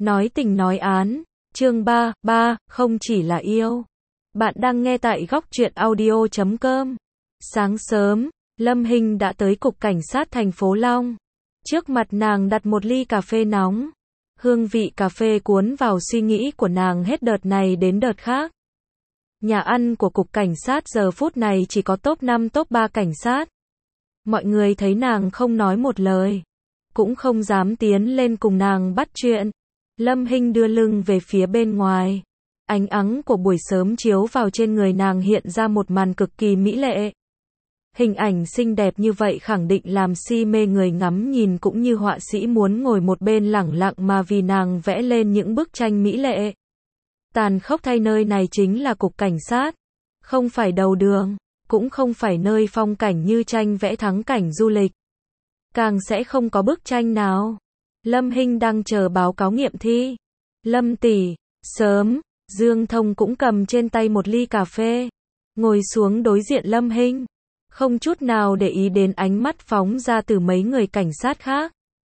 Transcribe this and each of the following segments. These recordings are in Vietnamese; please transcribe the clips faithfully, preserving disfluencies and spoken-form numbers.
Nói tình nói án, chương ba, ba, không chỉ là yêu. Bạn đang nghe tại góc truyện audio chấm com. Sáng sớm, Lâm Hinh đã tới cục cảnh sát thành phố Long. Trước mặt nàng đặt một ly cà phê nóng. Hương vị cà phê cuốn vào suy nghĩ của nàng hết đợt này đến đợt khác. Nhà ăn của cục cảnh sát giờ phút này chỉ có top năm top ba cảnh sát. Mọi người thấy nàng không nói một lời, cũng không dám tiến lên cùng nàng bắt chuyện. Lâm Hinh đưa lưng về phía bên ngoài. Ánh ắng của buổi sớm chiếu vào trên người nàng hiện ra một màn cực kỳ mỹ lệ. Hình ảnh xinh đẹp như vậy khẳng định làm si mê người ngắm nhìn, cũng như họa sĩ muốn ngồi một bên lẳng lặng mà vì nàng vẽ lên những bức tranh mỹ lệ. Tàn khốc thay, nơi này chính là cục cảnh sát, không phải đầu đường, cũng không phải nơi phong cảnh như tranh vẽ thắng cảnh du lịch. Càng sẽ không có bức tranh nào. Lâm Hinh đang chờ báo cáo nghiệm thi. Lâm tỷ, sớm, Dương Thông cũng cầm trên tay một ly cà phê, ngồi xuống đối diện Lâm Hinh, không chút nào để ý đến ánh mắt phóng ra từ mấy người cảnh sát khác.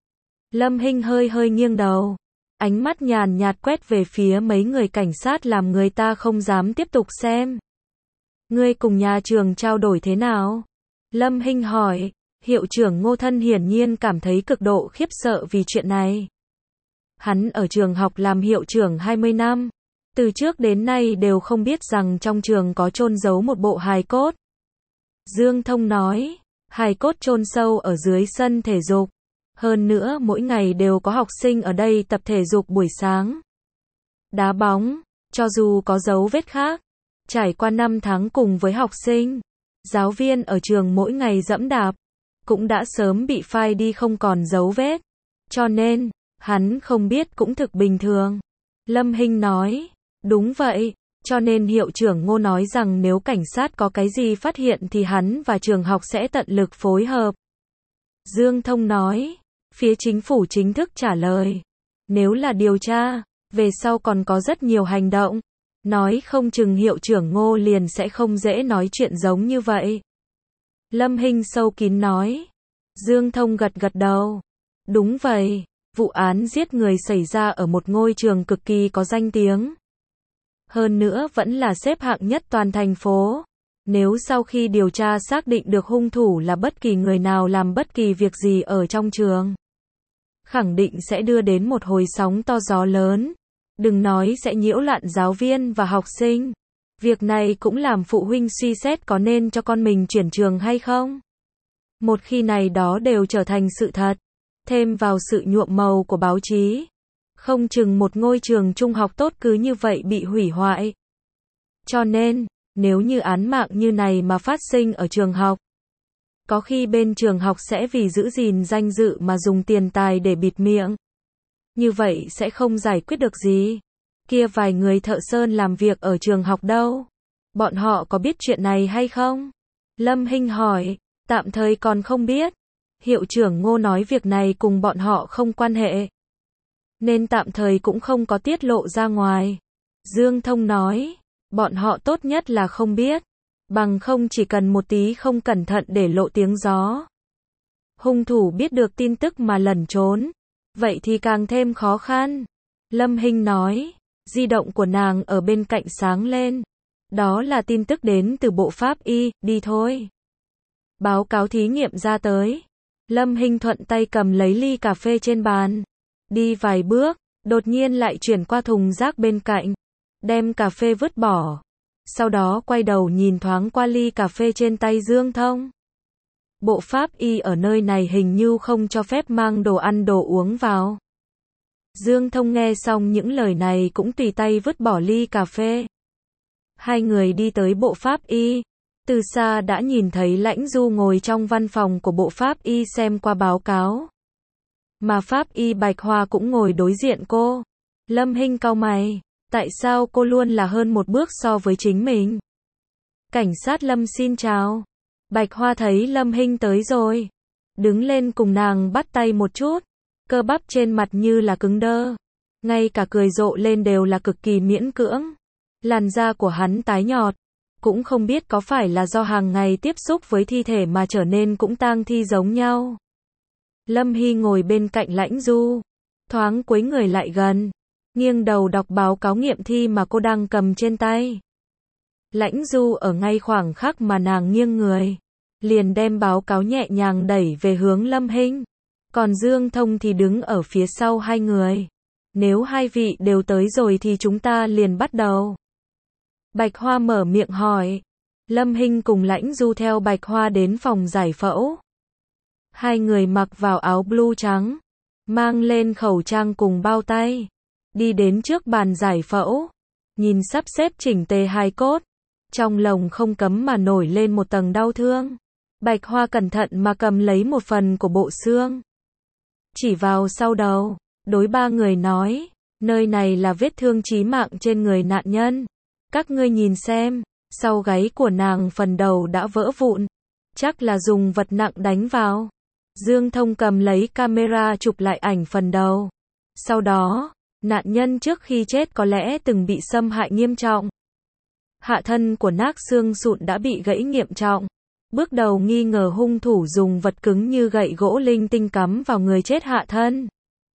Lâm Hinh hơi hơi nghiêng đầu, ánh mắt nhàn nhạt quét về phía mấy người cảnh sát làm người ta không dám tiếp tục xem. Ngươi cùng nhà trường trao đổi thế nào? Lâm Hinh hỏi. Hiệu trưởng Ngô Thân hiển nhiên cảm thấy cực độ khiếp sợ vì chuyện này. Hắn ở trường học làm hiệu trưởng hai mươi năm, từ trước đến nay đều không biết rằng trong trường có chôn giấu một bộ hài cốt. Dương Thông nói, hài cốt chôn sâu ở dưới sân thể dục. Hơn nữa mỗi ngày đều có học sinh ở đây tập thể dục buổi sáng. Đá bóng, cho dù có dấu vết khác, trải qua năm tháng cùng với học sinh, giáo viên ở trường mỗi ngày dẫm đạp, cũng đã sớm bị phai đi không còn dấu vết. Cho nên, hắn không biết cũng thực bình thường. Lâm Hinh nói, đúng vậy, cho nên hiệu trưởng Ngô nói rằng nếu cảnh sát có cái gì phát hiện thì hắn và trường học sẽ tận lực phối hợp. Dương Thông nói, phía chính phủ chính thức trả lời, nếu là điều tra, về sau còn có rất nhiều hành động, nói không chừng hiệu trưởng Ngô liền sẽ không dễ nói chuyện giống như vậy. Lâm Hinh sâu kín nói. Dương Thông gật gật đầu. Đúng vậy, vụ án giết người xảy ra ở một ngôi trường cực kỳ có danh tiếng. Hơn nữa vẫn là xếp hạng nhất toàn thành phố. Nếu sau khi điều tra xác định được hung thủ là bất kỳ người nào làm bất kỳ việc gì ở trong trường, khẳng định sẽ đưa đến một hồi sóng to gió lớn. Đừng nói sẽ nhiễu loạn giáo viên và học sinh. Việc này cũng làm phụ huynh suy xét có nên cho con mình chuyển trường hay không. Một khi này đó đều trở thành sự thật, thêm vào sự nhuộm màu của báo chí, không chừng một ngôi trường trung học tốt cứ như vậy bị hủy hoại. Cho nên, nếu như án mạng như này mà phát sinh ở trường học, có khi bên trường học sẽ vì giữ gìn danh dự mà dùng tiền tài để bịt miệng. Như vậy sẽ không giải quyết được gì. Kia vài người thợ sơn làm việc ở trường học đâu? Bọn họ có biết chuyện này hay không? Lâm Hinh hỏi. Tạm thời còn không biết. Hiệu trưởng Ngô nói việc này cùng bọn họ không quan hệ, nên tạm thời cũng không có tiết lộ ra ngoài. Dương Thông nói, bọn họ tốt nhất là không biết, bằng không chỉ cần một tí không cẩn thận để lộ tiếng gió, hung thủ biết được tin tức mà lẩn trốn, vậy thì càng thêm khó khăn. Lâm Hinh nói, di động của nàng ở bên cạnh sáng lên. Đó là tin tức đến từ bộ pháp y, đi thôi. Báo cáo thí nghiệm ra tới. Lâm Hinh thuận tay cầm lấy ly cà phê trên bàn. Đi vài bước, đột nhiên lại chuyển qua thùng rác bên cạnh. Đem cà phê vứt bỏ. Sau đó quay đầu nhìn thoáng qua ly cà phê trên tay Dương Thông. Bộ pháp y ở nơi này hình như không cho phép mang đồ ăn đồ uống vào. Dương Thông nghe xong những lời này cũng tùy tay vứt bỏ ly cà phê. Hai người đi tới bộ pháp y. Từ xa đã nhìn thấy Lãnh Du ngồi trong văn phòng của bộ pháp y xem qua báo cáo. Mà pháp y Bạch Hoa cũng ngồi đối diện cô. Lâm Hinh cau mày, tại sao cô luôn là hơn một bước so với chính mình? Cảnh sát Lâm xin chào. Bạch Hoa thấy Lâm Hinh tới rồi, đứng lên cùng nàng bắt tay một chút, cơ bắp trên mặt như là cứng đơ, ngay cả cười rộ lên đều là cực kỳ miễn cưỡng. Làn da của hắn tái nhợt. Cũng không biết có phải là do hàng ngày tiếp xúc với thi thể mà trở nên cũng tang thi giống nhau. Lâm Hy ngồi bên cạnh Lãnh Du, thoáng quấy người lại gần, nghiêng đầu đọc báo cáo nghiệm thi mà cô đang cầm trên tay. Lãnh Du ở ngay khoảng khắc mà nàng nghiêng người, liền đem báo cáo nhẹ nhàng đẩy về hướng Lâm Hinh. Còn Dương Thông thì đứng ở phía sau hai người. Nếu hai vị đều tới rồi thì chúng ta liền bắt đầu. Bạch Hoa mở miệng hỏi. Lâm Hinh cùng Lãnh Du theo Bạch Hoa đến phòng giải phẫu. Hai người mặc vào áo blue trắng, mang lên khẩu trang cùng bao tay, đi đến trước bàn giải phẫu, nhìn sắp xếp chỉnh tề hài cốt, trong lòng không cấm mà nổi lên một tầng đau thương. Bạch Hoa cẩn thận mà cầm lấy một phần của bộ xương, chỉ vào sau đầu, đối ba người nói, nơi này là vết thương chí mạng trên người nạn nhân. Các ngươi nhìn xem, sau gáy của nàng phần đầu đã vỡ vụn, chắc là dùng vật nặng đánh vào. Dương Thông cầm lấy camera chụp lại ảnh phần đầu. Sau đó, nạn nhân trước khi chết có lẽ từng bị xâm hại nghiêm trọng. Hạ thân của nác xương sụn đã bị gãy nghiêm trọng. Bước đầu nghi ngờ hung thủ dùng vật cứng như gậy gỗ linh tinh cắm vào người chết hạ thân.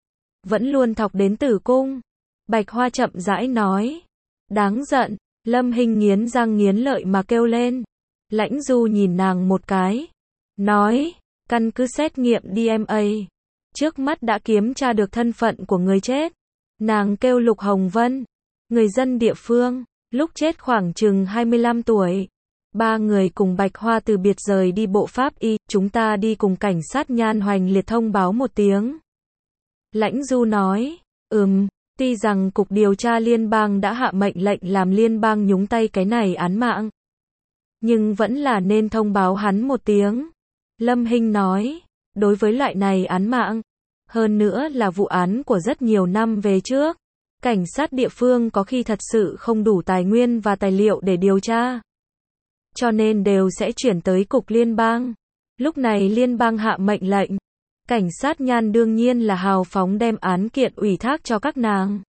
Vẫn luôn thọc đến tử cung. Bạch Hoa chậm rãi nói. Đáng giận. Lâm Hinh nghiến răng nghiến lợi mà kêu lên. Lãnh Du nhìn nàng một cái, nói, căn cứ xét nghiệm đê en a, trước mắt đã kiểm tra được thân phận của người chết. Nàng kêu Lục Hồng Vân, người dân địa phương, lúc chết khoảng chừng hai mươi lăm tuổi. Ba người cùng Bạch Hoa từ biệt rời đi bộ pháp y, chúng ta đi cùng cảnh sát Nhan Hoành Liệt thông báo một tiếng. Lãnh Du nói, ừm, tuy rằng Cục Điều tra Liên bang đã hạ mệnh lệnh làm Liên bang nhúng tay cái này án mạng, nhưng vẫn là nên thông báo hắn một tiếng. Lâm Hinh nói, đối với loại này án mạng, hơn nữa là vụ án của rất nhiều năm về trước, cảnh sát địa phương có khi thật sự không đủ tài nguyên và tài liệu để điều tra. Cho nên đều sẽ chuyển tới Cục Liên bang. Lúc này Liên bang hạ mệnh lệnh, cảnh sát Nhan đương nhiên là hào phóng đem án kiện ủy thác cho các nàng.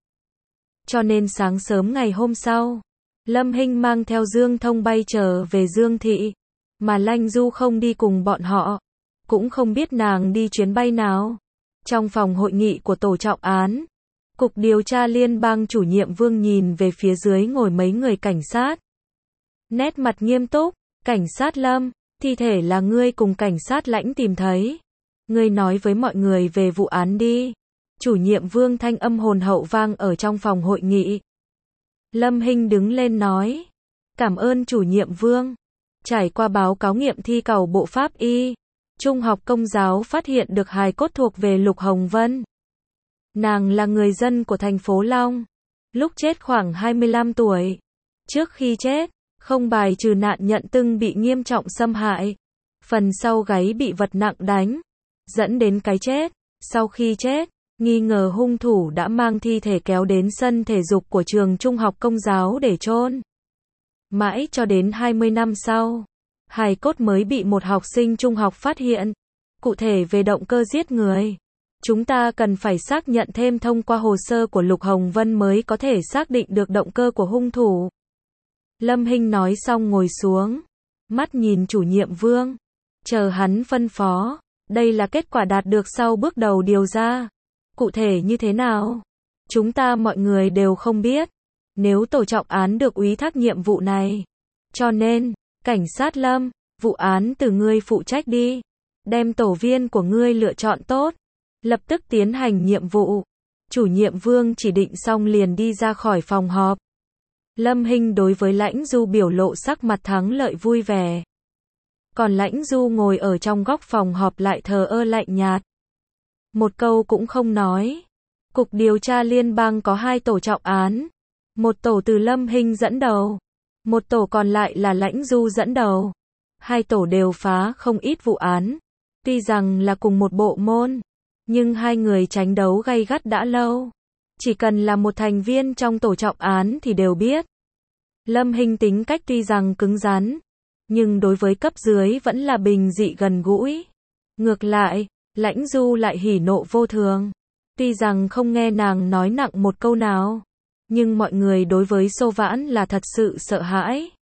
Cho nên sáng sớm ngày hôm sau, Lâm Hinh mang theo Dương Thông bay trở về Dương Thị, mà Lãnh Du không đi cùng bọn họ, cũng không biết nàng đi chuyến bay nào. Trong phòng hội nghị của tổ trọng án, Cục Điều tra Liên bang chủ nhiệm Vương nhìn về phía dưới ngồi mấy người cảnh sát. Nét mặt nghiêm túc, cảnh sát Lâm, thi thể là ngươi cùng cảnh sát Lãnh tìm thấy. Ngươi nói với mọi người về vụ án đi. Chủ nhiệm Vương thanh âm hồn hậu vang ở trong phòng hội nghị. Lâm Hinh đứng lên nói. Cảm ơn chủ nhiệm Vương. Trải qua báo cáo nghiệm thi cầu bộ pháp y, Trung học Công giáo phát hiện được hài cốt thuộc về Lục Hồng Vân. Nàng là người dân của thành phố Long. Lúc chết khoảng hai mươi lăm tuổi. Trước khi chết, không bài trừ nạn nhận từng bị nghiêm trọng xâm hại. Phần sau gáy bị vật nặng đánh, dẫn đến cái chết. Sau khi chết, nghi ngờ hung thủ đã mang thi thể kéo đến sân thể dục của trường Trung học Công giáo để chôn. Mãi cho đến hai mươi năm sau, hài cốt mới bị một học sinh trung học phát hiện. Cụ thể về động cơ giết người, chúng ta cần phải xác nhận thêm thông qua hồ sơ của Lục Hồng Vân mới có thể xác định được động cơ của hung thủ. Lâm Hinh nói xong ngồi xuống, mắt nhìn chủ nhiệm Vương, chờ hắn phân phó. Đây là kết quả đạt được sau bước đầu điều tra. Cụ thể như thế nào? Chúng ta mọi người đều không biết. Nếu tổ trọng án được úy thác nhiệm vụ này. Cho nên, cảnh sát Lâm, vụ án từ ngươi phụ trách đi. Đem tổ viên của ngươi lựa chọn tốt. Lập tức tiến hành nhiệm vụ. Chủ nhiệm Vương chỉ định xong liền đi ra khỏi phòng họp. Lâm Hinh đối với Lãnh Du biểu lộ sắc mặt thắng lợi vui vẻ. Còn Lãnh Du ngồi ở trong góc phòng họp lại thờ ơ lạnh nhạt. Một câu cũng không nói. Cục Điều tra Liên bang có hai tổ trọng án. Một tổ từ Lâm Hinh dẫn đầu. Một tổ còn lại là Lãnh Du dẫn đầu. Hai tổ đều phá không ít vụ án. Tuy rằng là cùng một bộ môn, nhưng hai người tranh đấu gay gắt đã lâu. Chỉ cần là một thành viên trong tổ trọng án thì đều biết. Lâm Hinh tính cách tuy rằng cứng rắn, nhưng đối với cấp dưới vẫn là bình dị gần gũi. Ngược lại, Lãnh Du lại hỉ nộ vô thường. Tuy rằng không nghe nàng nói nặng một câu nào, nhưng mọi người đối với Xô Vãn là thật sự sợ hãi.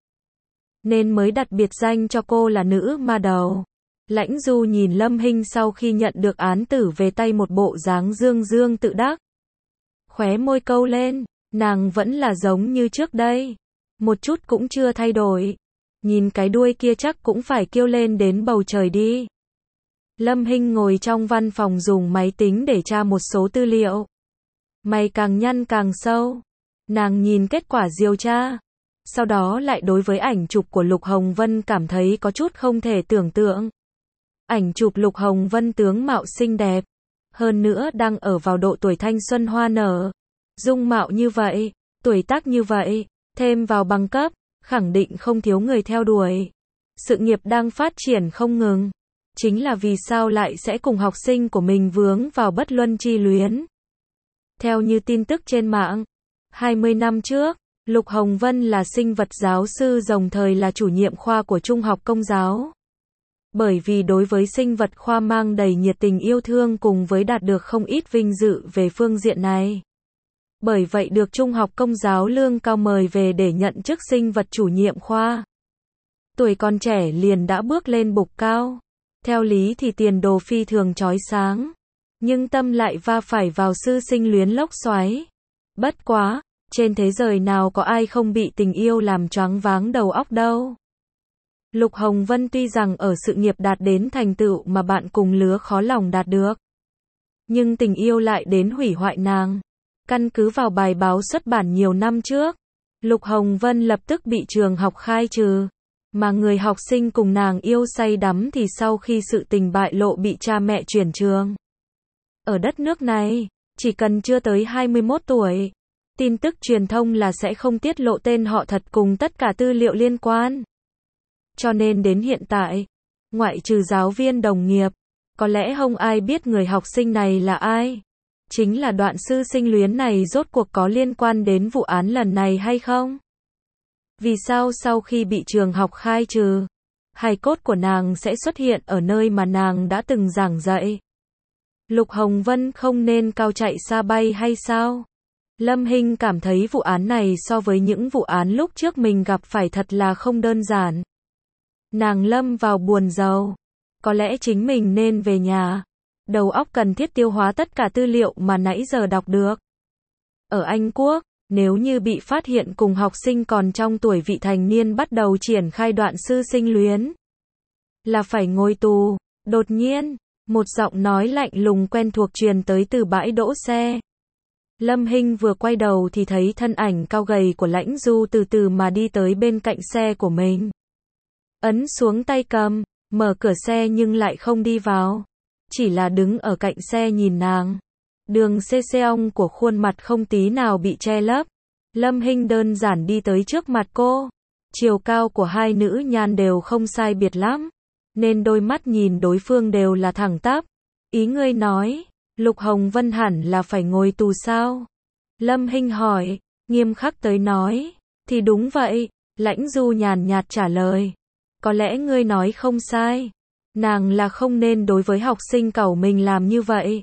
Nên mới đặt biệt danh cho cô là nữ ma đầu. Lãnh Du nhìn Lâm Hinh sau khi nhận được án tử về tay một bộ dáng dương dương tự đắc. khóe môi câu lên, nàng vẫn là giống như trước đây. Một chút cũng chưa thay đổi. Nhìn cái đuôi kia chắc cũng phải kêu lên đến bầu trời đi. Lâm Hinh ngồi trong văn phòng dùng máy tính để tra một số tư liệu. Mày càng nhăn càng sâu. Nàng nhìn kết quả điều tra. Sau đó lại đối với ảnh chụp của Lục Hồng Vân cảm thấy có chút không thể tưởng tượng. Ảnh chụp Lục Hồng Vân tướng mạo xinh đẹp. Hơn nữa đang ở vào độ tuổi thanh xuân hoa nở. Dung mạo như vậy, tuổi tác như vậy, thêm vào bằng cấp, khẳng định không thiếu người theo đuổi. Sự nghiệp đang phát triển không ngừng. Chính là vì sao lại sẽ cùng học sinh của mình vướng vào bất luân chi luyến. Theo như tin tức trên mạng, hai mươi năm trước, Lục Hồng Vân là sinh vật giáo sư đồng thời là chủ nhiệm khoa của Trung học Công giáo. Bởi vì đối với sinh vật khoa mang đầy nhiệt tình yêu thương cùng với đạt được không ít vinh dự về phương diện này. Bởi vậy được Trung học Công giáo lương cao mời về để nhận chức sinh vật chủ nhiệm khoa. Tuổi còn trẻ liền đã bước lên bục cao. Theo lý thì tiền đồ phi thường chói sáng. Nhưng tâm lại va phải vào sư sinh luyến lốc xoáy. Bất quá, trên thế giới nào có ai không bị tình yêu làm choáng váng đầu óc đâu. Lục Hồng Vân tuy rằng ở sự nghiệp đạt đến thành tựu mà bạn cùng lứa khó lòng đạt được. Nhưng tình yêu lại đến hủy hoại nàng. Căn cứ vào bài báo xuất bản nhiều năm trước, Lục Hồng Vân lập tức bị trường học khai trừ. Mà người học sinh cùng nàng yêu say đắm thì sau khi sự tình bại lộ bị cha mẹ chuyển trường. Ở đất nước này, chỉ cần chưa tới hai mươi mốt tuổi, tin tức truyền thông là sẽ không tiết lộ tên họ thật cùng tất cả tư liệu liên quan. Cho nên đến hiện tại, ngoại trừ giáo viên đồng nghiệp, có lẽ không ai biết người học sinh này là ai. Chính là đoạn sư sinh luyến này rốt cuộc có liên quan đến vụ án lần này hay không? Vì sao sau khi bị trường học khai trừ, hài cốt của nàng sẽ xuất hiện ở nơi mà nàng đã từng giảng dạy? Lục Hồng Vân không nên cao chạy xa bay hay sao? Lâm Hinh cảm thấy vụ án này so với những vụ án lúc trước mình gặp phải thật là không đơn giản. Nàng lâm vào buồn rầu. Có lẽ chính mình nên về nhà. Đầu óc cần thiết tiêu hóa tất cả tư liệu mà nãy giờ đọc được. Ở Anh Quốc, nếu như bị phát hiện cùng học sinh còn trong tuổi vị thành niên bắt đầu triển khai đoạn sư sinh luyến, là phải ngồi tù. Đột nhiên, một giọng nói lạnh lùng quen thuộc truyền tới từ bãi đỗ xe. Lâm Hinh vừa quay đầu thì thấy thân ảnh cao gầy của Lãnh Du từ từ mà đi tới bên cạnh xe của mình. Ấn xuống tay cầm, mở cửa xe nhưng lại không đi vào. Chỉ là đứng ở cạnh xe nhìn nàng. Đường xê xê ong của khuôn mặt không tí nào bị che lấp. Lâm Hinh đơn giản đi tới trước mặt cô. Chiều cao của hai nữ nhan đều không sai biệt lắm. Nên đôi mắt nhìn đối phương đều là thẳng tắp. Ý ngươi nói, Lục Hồng Vân hẳn là phải ngồi tù sao? Lâm Hinh hỏi, nghiêm khắc tới nói. Thì đúng vậy, Lãnh Du nhàn nhạt trả lời. Có lẽ ngươi nói không sai. Nàng là không nên đối với học sinh cẩu mình làm như vậy.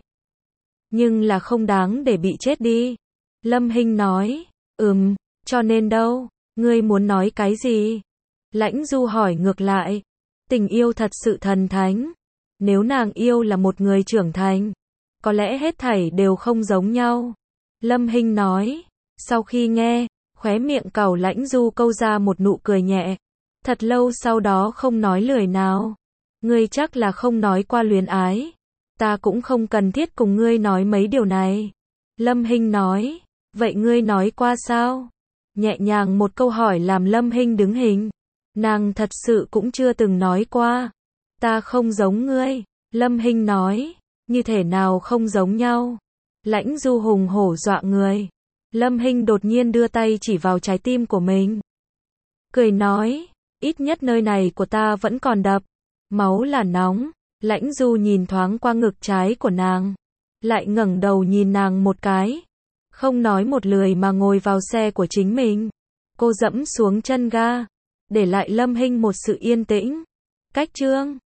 Nhưng là không đáng để bị chết đi. Lâm Hinh nói, ừm, cho nên đâu, ngươi muốn nói cái gì? Lãnh Du hỏi ngược lại, tình yêu thật sự thần thánh. Nếu nàng yêu là một người trưởng thành, có lẽ hết thảy đều không giống nhau. Lâm Hinh nói, sau khi nghe, khóe miệng cẩu Lãnh Du câu ra một nụ cười nhẹ. Thật lâu sau đó không nói lời nào. Ngươi chắc là không nói qua luyến ái. Ta cũng không cần thiết cùng ngươi nói mấy điều này. Lâm Hinh nói, vậy ngươi nói qua sao? Nhẹ nhàng một câu hỏi làm Lâm Hinh đứng hình. Nàng thật sự cũng chưa từng nói qua. Ta không giống ngươi. Lâm Hinh nói, như thể nào không giống nhau? Lãnh Du hùng hổ dọa người. Lâm Hinh đột nhiên đưa tay chỉ vào trái tim của mình. Cười nói, ít nhất nơi này của ta vẫn còn đập. Máu là nóng. Lãnh Du nhìn thoáng qua ngực trái của nàng. Lại ngẩng đầu nhìn nàng một cái. Không nói một lời mà ngồi vào xe của chính mình. Cô dẫm xuống chân ga. Để lại Lâm Hinh một sự yên tĩnh. Cách chương